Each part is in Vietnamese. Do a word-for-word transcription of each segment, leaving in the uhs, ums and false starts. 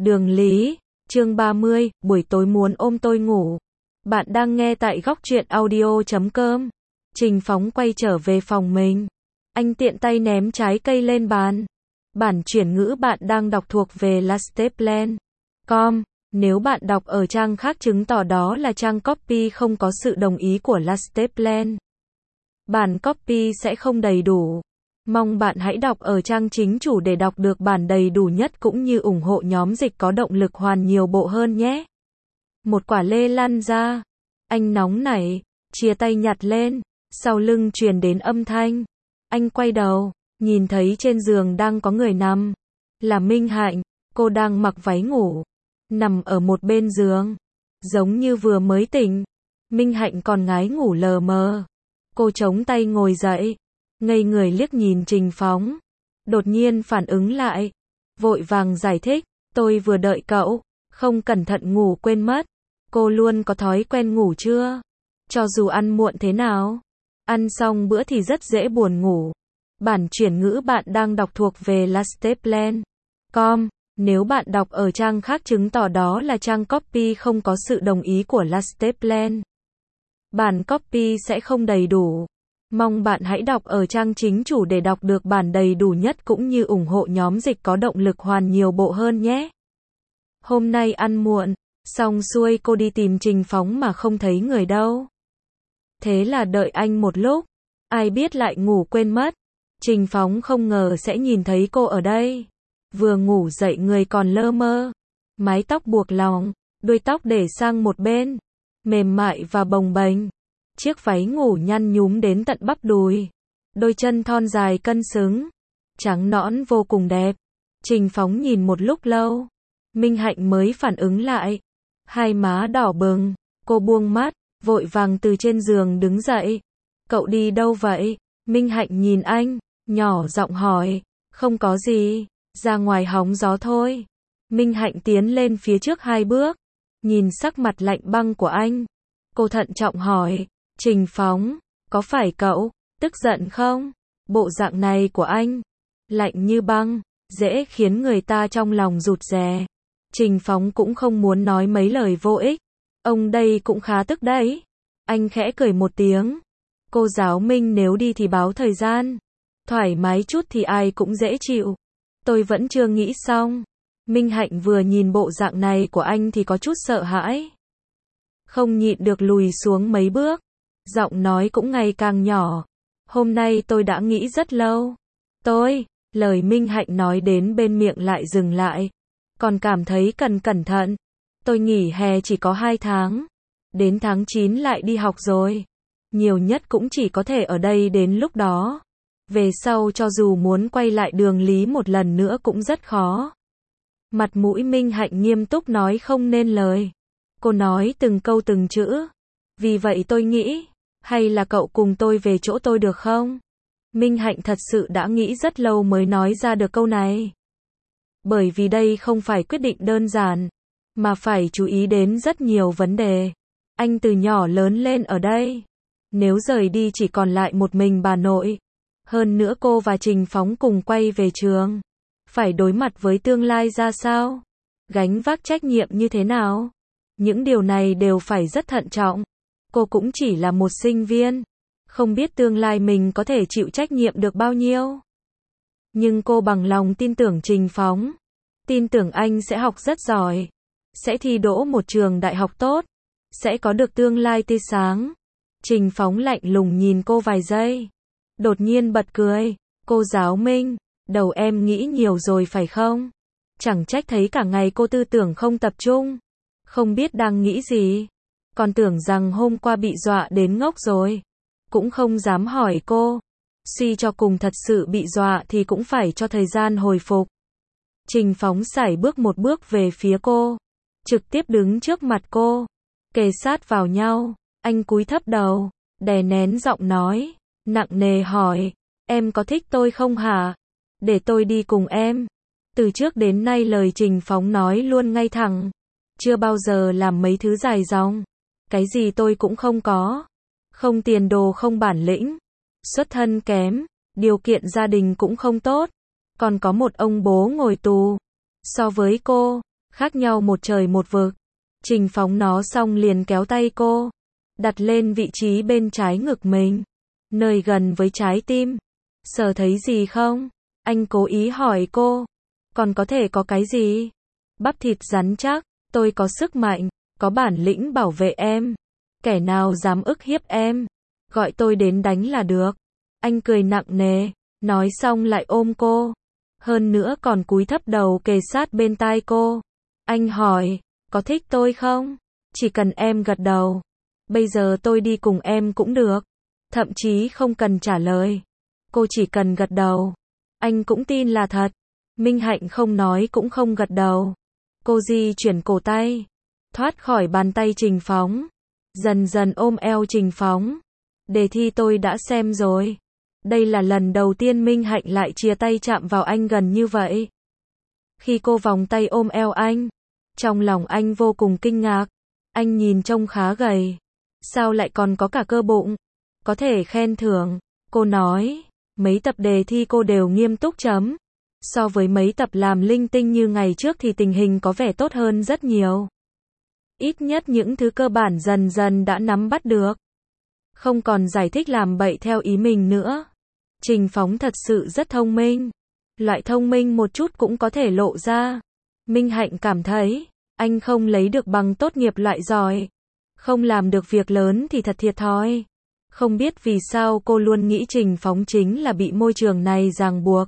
Đường Lý, chương ba mươi, buổi tối muốn ôm tôi ngủ. Bạn đang nghe tại góc truyện audio chấm com. Trình Phóng quay trở về phòng mình. Anh tiện tay ném trái cây lên bàn. Bản chuyển ngữ bạn đang đọc thuộc về lasteplan chấm com. Nếu bạn đọc ở trang khác chứng tỏ đó là trang copy không có sự đồng ý của Lasteplan. Bản copy sẽ không đầy đủ. Mong bạn hãy đọc ở trang chính chủ để đọc được bản đầy đủ nhất cũng như ủng hộ nhóm dịch có động lực hoàn nhiều bộ hơn nhé. Một quả lê lăn ra. Anh nóng nảy, chia tay nhặt lên, sau lưng truyền đến âm thanh. Anh quay đầu, nhìn thấy trên giường đang có người nằm. Là Minh Hạnh, cô đang mặc váy ngủ, nằm ở một bên giường, giống như vừa mới tỉnh. Minh Hạnh còn ngái ngủ lờ mờ. Cô chống tay ngồi dậy, ngây người liếc nhìn Trình Phóng. Đột nhiên phản ứng lại, vội vàng giải thích, tôi vừa đợi cậu, không cẩn thận ngủ quên mất. Cô luôn có thói quen ngủ chưa? Cho dù ăn muộn thế nào, ăn xong bữa thì rất dễ buồn ngủ. Bản chuyển ngữ bạn đang đọc thuộc về lasteplan chấm com. Nếu bạn đọc ở trang khác chứng tỏ đó là trang copy không có sự đồng ý của Lasteplan. Bản copy sẽ không đầy đủ. Mong bạn hãy đọc ở trang chính chủ để đọc được bản đầy đủ nhất cũng như ủng hộ nhóm dịch có động lực hoàn nhiều bộ hơn nhé. Hôm nay ăn muộn, xong xuôi cô đi tìm Trình Phóng mà không thấy người đâu. Thế là đợi anh một lúc, ai biết lại ngủ quên mất. Trình Phóng không ngờ sẽ nhìn thấy cô ở đây. Vừa ngủ dậy người còn lơ mơ, mái tóc buộc lòng, đuôi tóc để sang một bên, mềm mại và bồng bềnh. Chiếc váy ngủ nhăn nhúm đến tận bắp đùi, đôi chân thon dài cân xứng, trắng nõn vô cùng đẹp. Trình Phóng nhìn một lúc lâu, Minh Hạnh mới phản ứng lại, hai má đỏ bừng, cô buông mắt, vội vàng từ trên giường đứng dậy. Cậu đi đâu vậy? Minh Hạnh nhìn anh, nhỏ giọng hỏi. Không có gì, ra ngoài hóng gió thôi. Minh Hạnh tiến lên phía trước hai bước, nhìn sắc mặt lạnh băng của anh. Cô thận trọng hỏi, Trình Phóng, có phải cậu tức giận không? Bộ dạng này của anh, lạnh như băng, dễ khiến người ta trong lòng rụt rè. Trình Phóng cũng không muốn nói mấy lời vô ích. Ông đây cũng khá tức đấy. Anh khẽ cười một tiếng. Cô giáo Minh nếu đi thì báo thời gian. Thoải mái chút thì ai cũng dễ chịu. Tôi vẫn chưa nghĩ xong. Minh Hạnh vừa nhìn bộ dạng này của anh thì có chút sợ hãi. Không nhịn được lùi xuống mấy bước. Giọng nói cũng ngày càng nhỏ. Hôm nay tôi đã nghĩ rất lâu. Tôi, lời Minh Hạnh nói đến bên miệng lại dừng lại. Còn cảm thấy cần cẩn thận. Tôi nghỉ hè chỉ có hai tháng. Đến tháng chín lại đi học rồi. Nhiều nhất cũng chỉ có thể ở đây đến lúc đó. Về sau cho dù muốn quay lại Đường Lý một lần nữa cũng rất khó. Mặt mũi Minh Hạnh nghiêm túc nói không nên lời. Cô nói từng câu từng chữ. Vì vậy tôi nghĩ, hay là cậu cùng tôi về chỗ tôi được không? Minh Hạnh thật sự đã nghĩ rất lâu mới nói ra được câu này. Bởi vì đây không phải quyết định đơn giản, mà phải chú ý đến rất nhiều vấn đề. Anh từ nhỏ lớn lên ở đây. Nếu rời đi chỉ còn lại một mình bà nội. Hơn nữa cô và Trình Phóng cùng quay về trường. Phải đối mặt với tương lai ra sao? Gánh vác trách nhiệm như thế nào? Những điều này đều phải rất thận trọng. Cô cũng chỉ là một sinh viên. Không biết tương lai mình có thể chịu trách nhiệm được bao nhiêu. Nhưng cô bằng lòng tin tưởng Trình Phóng. Tin tưởng anh sẽ học rất giỏi. Sẽ thi đỗ một trường đại học tốt. Sẽ có được tương lai tươi sáng. Trình Phóng lạnh lùng nhìn cô vài giây. Đột nhiên bật cười. Cô giáo Minh, đầu em nghĩ nhiều rồi phải không? Chẳng trách thấy cả ngày cô tư tưởng không tập trung. Không biết đang nghĩ gì. Còn tưởng rằng hôm qua bị dọa đến ngốc rồi. Cũng không dám hỏi cô. Suy cho cùng thật sự bị dọa thì cũng phải cho thời gian hồi phục. Trình Phóng sải bước một bước về phía cô. Trực tiếp đứng trước mặt cô. Kề sát vào nhau. Anh cúi thấp đầu. Đè nén giọng nói. Nặng nề hỏi. Em có thích tôi không hả? Để tôi đi cùng em. Từ trước đến nay lời Trình Phóng nói luôn ngay thẳng. Chưa bao giờ làm mấy thứ dài dòng. Cái gì tôi cũng không có. Không tiền đồ không bản lĩnh. Xuất thân kém. Điều kiện gia đình cũng không tốt. Còn có một ông bố ngồi tù. So với cô, khác nhau một trời một vực. Trình Phóng nó xong liền kéo tay cô, đặt lên vị trí bên trái ngực mình, nơi gần với trái tim. Sờ thấy gì không? Anh cố ý hỏi cô. Còn có thể có cái gì? Bắp thịt rắn chắc, tôi có sức mạnh, có bản lĩnh bảo vệ em. Kẻ nào dám ức hiếp em, gọi tôi đến đánh là được. Anh cười nặng nề, nói xong lại ôm cô. Hơn nữa còn cúi thấp đầu kề sát bên tai cô. Anh hỏi, có thích tôi không? Chỉ cần em gật đầu. Bây giờ tôi đi cùng em cũng được. Thậm chí không cần trả lời. Cô chỉ cần gật đầu. Anh cũng tin là thật. Minh Hạnh không nói cũng không gật đầu. Cô di chuyển cổ tay, thoát khỏi bàn tay Trình Phóng, dần dần ôm eo Trình Phóng. Đề thi tôi đã xem rồi. Đây là lần đầu tiên Minh Hạnh lại chia tay chạm vào anh gần như vậy. Khi cô vòng tay ôm eo anh, trong lòng anh vô cùng kinh ngạc. Anh nhìn trông khá gầy. Sao lại còn có cả cơ bụng? Có thể khen thưởng. Cô nói, mấy tập đề thi cô đều nghiêm túc chấm. So với mấy tập làm linh tinh như ngày trước thì tình hình có vẻ tốt hơn rất nhiều. Ít nhất những thứ cơ bản dần dần đã nắm bắt được. Không còn giải thích làm bậy theo ý mình nữa. Trình Phóng thật sự rất thông minh. Loại thông minh một chút cũng có thể lộ ra. Minh Hạnh cảm thấy, anh không lấy được bằng tốt nghiệp loại giỏi. Không làm được việc lớn thì thật thiệt thòi. Không biết vì sao cô luôn nghĩ Trình Phóng chính là bị môi trường này ràng buộc.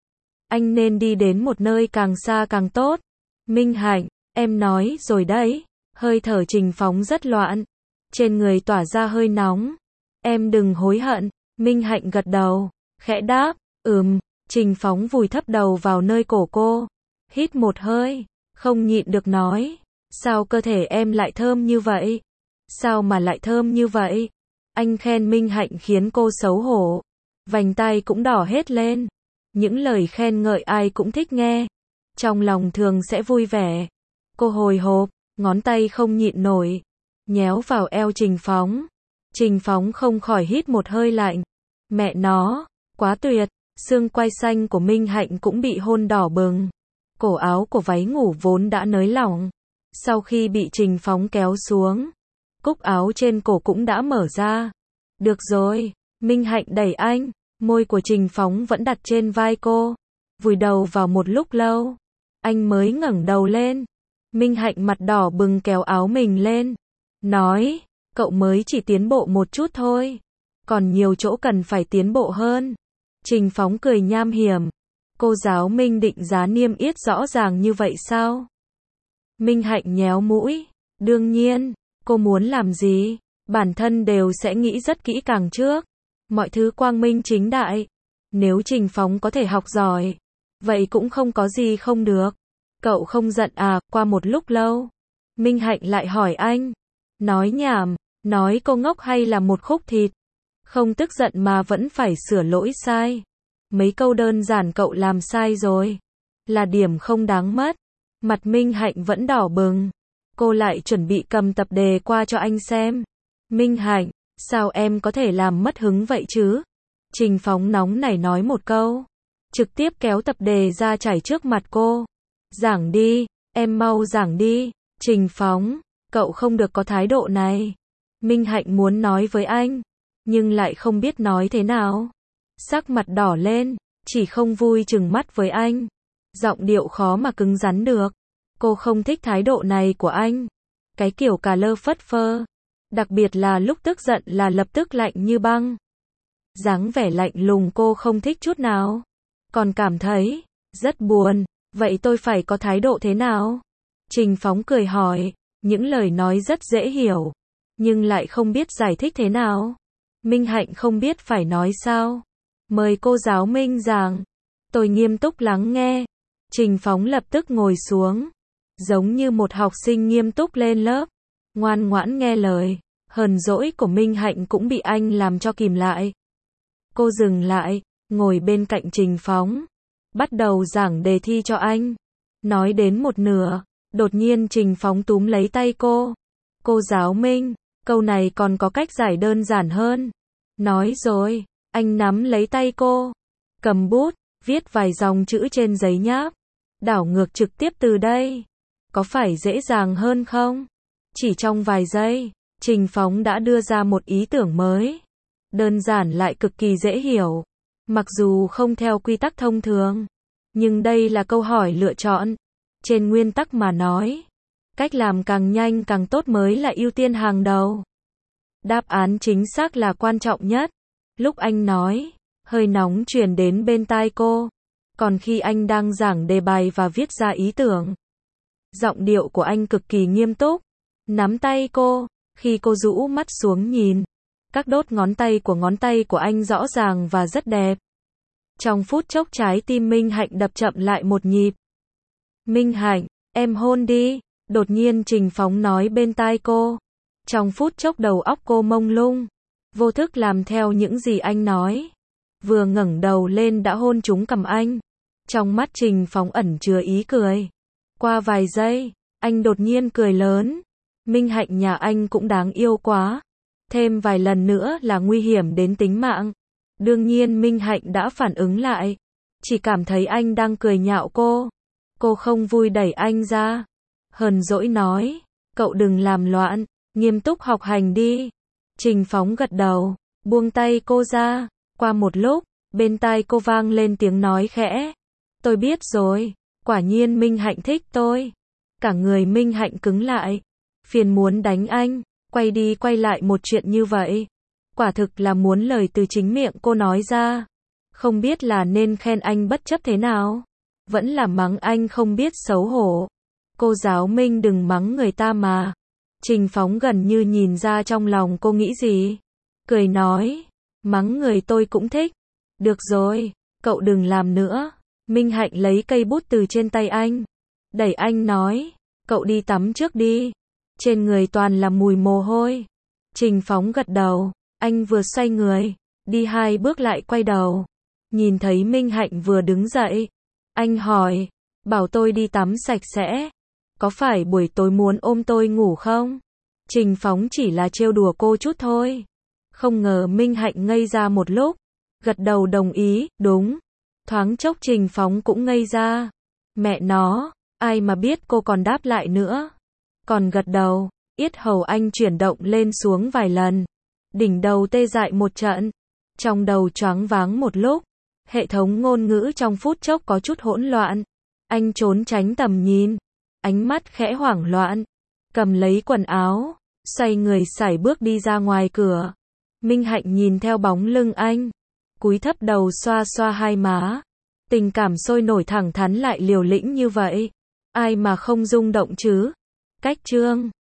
Anh nên đi đến một nơi càng xa càng tốt. Minh Hạnh, em nói rồi đấy. Hơi thở Trình Phóng rất loạn. Trên người tỏa ra hơi nóng. Em đừng hối hận. Minh Hạnh gật đầu, khẽ đáp, ừm. Trình Phóng vùi thấp đầu vào nơi cổ cô. Hít một hơi, không nhịn được nói. Sao cơ thể em lại thơm như vậy? Sao mà lại thơm như vậy? Anh khen Minh Hạnh khiến cô xấu hổ. Vành tai cũng đỏ hết lên. Những lời khen ngợi ai cũng thích nghe. Trong lòng thường sẽ vui vẻ. Cô hồi hộp, ngón tay không nhịn nổi. Nhéo vào eo Trình Phóng. Trình Phóng không khỏi hít một hơi lạnh. Mẹ nó, quá tuyệt. Xương quai xanh của Minh Hạnh cũng bị hôn đỏ bừng. Cổ áo của váy ngủ vốn đã nới lỏng. Sau khi bị Trình Phóng kéo xuống, cúc áo trên cổ cũng đã mở ra. Được rồi, Minh Hạnh đẩy anh. Môi của Trình Phóng vẫn đặt trên vai cô. Vùi đầu vào một lúc lâu. Anh mới ngẩng đầu lên. Minh Hạnh mặt đỏ bừng kéo áo mình lên. Nói, cậu mới chỉ tiến bộ một chút thôi. Còn nhiều chỗ cần phải tiến bộ hơn. Trình Phóng cười nham hiểm. Cô giáo Minh định giá niêm yết rõ ràng như vậy sao? Minh Hạnh nhéo mũi. Đương nhiên, cô muốn làm gì? Bản thân đều sẽ nghĩ rất kỹ càng trước. Mọi thứ quang minh chính đại. Nếu Trình Phóng có thể học giỏi, vậy cũng không có gì không được. Cậu không giận à? Qua một lúc lâu, Minh Hạnh lại hỏi anh. Nói nhảm, nói cô ngốc hay là một khúc thịt? Không tức giận mà vẫn phải sửa lỗi sai. Mấy câu đơn giản cậu làm sai rồi. Là điểm không đáng mất. Mặt Minh Hạnh vẫn đỏ bừng. Cô lại chuẩn bị cầm tập đề qua cho anh xem. Minh Hạnh, sao em có thể làm mất hứng vậy chứ? Trình Phóng nóng nảy nói một câu. Trực tiếp kéo tập đề ra trải trước mặt cô. Giảng đi, em mau giảng đi. Trình Phóng, cậu không được có thái độ này. Minh Hạnh muốn nói với anh, nhưng lại không biết nói thế nào. Sắc mặt đỏ lên, chỉ không vui chừng mắt với anh. Giọng điệu khó mà cứng rắn được. Cô không thích thái độ này của anh. Cái kiểu cà lơ phất phơ. Đặc biệt là lúc tức giận là lập tức lạnh như băng. Dáng vẻ lạnh lùng cô không thích chút nào. Còn cảm thấy rất buồn. Vậy tôi phải có thái độ thế nào? Trình Phóng cười hỏi. Những lời nói rất dễ hiểu, nhưng lại không biết giải thích thế nào. Minh Hạnh không biết phải nói sao. Mời cô giáo Minh giảng. Tôi nghiêm túc lắng nghe. Trình Phóng lập tức ngồi xuống. Giống như một học sinh nghiêm túc lên lớp. Ngoan ngoãn nghe lời. Hờn dỗi của Minh Hạnh cũng bị anh làm cho kìm lại. Cô dừng lại, ngồi bên cạnh Trình Phóng. Bắt đầu giảng đề thi cho anh. Nói đến một nửa, đột nhiên Trình Phóng túm lấy tay cô. Cô giáo Minh, câu này còn có cách giải đơn giản hơn. Nói rồi, anh nắm lấy tay cô. Cầm bút, viết vài dòng chữ trên giấy nháp. Đảo ngược trực tiếp từ đây. có phải dễ dàng hơn không? Chỉ trong vài giây, Trình Phóng đã đưa ra một ý tưởng mới. Đơn giản lại cực kỳ dễ hiểu. Mặc dù không theo quy tắc thông thường, nhưng đây là câu hỏi lựa chọn. Trên nguyên tắc mà nói, cách làm càng nhanh càng tốt mới là ưu tiên hàng đầu. Đáp án chính xác là quan trọng nhất. Lúc anh nói, hơi nóng truyền đến bên tai cô. Còn khi anh đang giảng đề bài và viết ra ý tưởng, giọng điệu của anh cực kỳ nghiêm túc. Nắm tay cô, khi cô rũ mắt xuống nhìn, các đốt ngón tay của ngón tay của anh rõ ràng và rất đẹp. Trong phút chốc trái tim Minh Hạnh đập chậm lại một nhịp. Minh Hạnh, em hôn đi, đột nhiên Trình Phóng nói bên tai cô. Trong phút chốc đầu óc cô mông lung, vô thức làm theo những gì anh nói. Vừa ngẩng đầu lên đã hôn trúng cằm anh. Trong mắt Trình Phóng ẩn chứa ý cười. Qua vài giây, anh đột nhiên cười lớn. Minh Hạnh nhà anh cũng đáng yêu quá. Thêm vài lần nữa là nguy hiểm đến tính mạng. Đương nhiên Minh Hạnh đã phản ứng lại. Chỉ cảm thấy anh đang cười nhạo cô. Cô không vui đẩy anh ra. Hờn dỗi nói, cậu đừng làm loạn, nghiêm túc học hành đi. Trình Phóng gật đầu, buông tay cô ra. Qua một lúc, bên tai cô vang lên tiếng nói khẽ. Tôi biết rồi, quả nhiên Minh Hạnh thích tôi. Cả người Minh Hạnh cứng lại. Phiền muốn đánh anh, quay đi quay lại một chuyện như vậy. Quả thực là muốn lời từ chính miệng cô nói ra. Không biết là nên khen anh bất chấp thế nào. Vẫn là mắng anh không biết xấu hổ. Cô giáo Minh đừng mắng người ta mà. Trình Phóng gần như nhìn ra trong lòng cô nghĩ gì. Cười nói, mắng người tôi cũng thích. Được rồi, cậu đừng làm nữa. Minh Hạnh lấy cây bút từ trên tay anh. Đẩy anh nói, cậu đi tắm trước đi. Trên người toàn là mùi mồ hôi. Trình Phóng gật đầu, anh vừa xoay người, đi hai bước lại quay đầu. Nhìn thấy Minh Hạnh vừa đứng dậy. Anh hỏi, bảo tôi đi tắm sạch sẽ. Có phải buổi tối muốn ôm tôi ngủ không? Trình Phóng chỉ là trêu đùa cô chút thôi. Không ngờ Minh Hạnh ngây ra một lúc. Gật đầu đồng ý, đúng. Thoáng chốc Trình Phóng cũng ngây ra. Mẹ nó, ai mà biết cô còn đáp lại nữa. Còn gật đầu, yết hầu anh chuyển động lên xuống vài lần. Đỉnh đầu tê dại một trận. Trong đầu choáng váng một lúc. Hệ thống ngôn ngữ trong phút chốc có chút hỗn loạn. Anh trốn tránh tầm nhìn. Ánh mắt khẽ hoảng loạn. Cầm lấy quần áo. Xoay người sải bước đi ra ngoài cửa. Minh Hạnh nhìn theo bóng lưng anh. Cúi thấp đầu xoa xoa hai má. Tình cảm sôi nổi thẳng thắn lại liều lĩnh như vậy. Ai mà không rung động chứ? Cách chương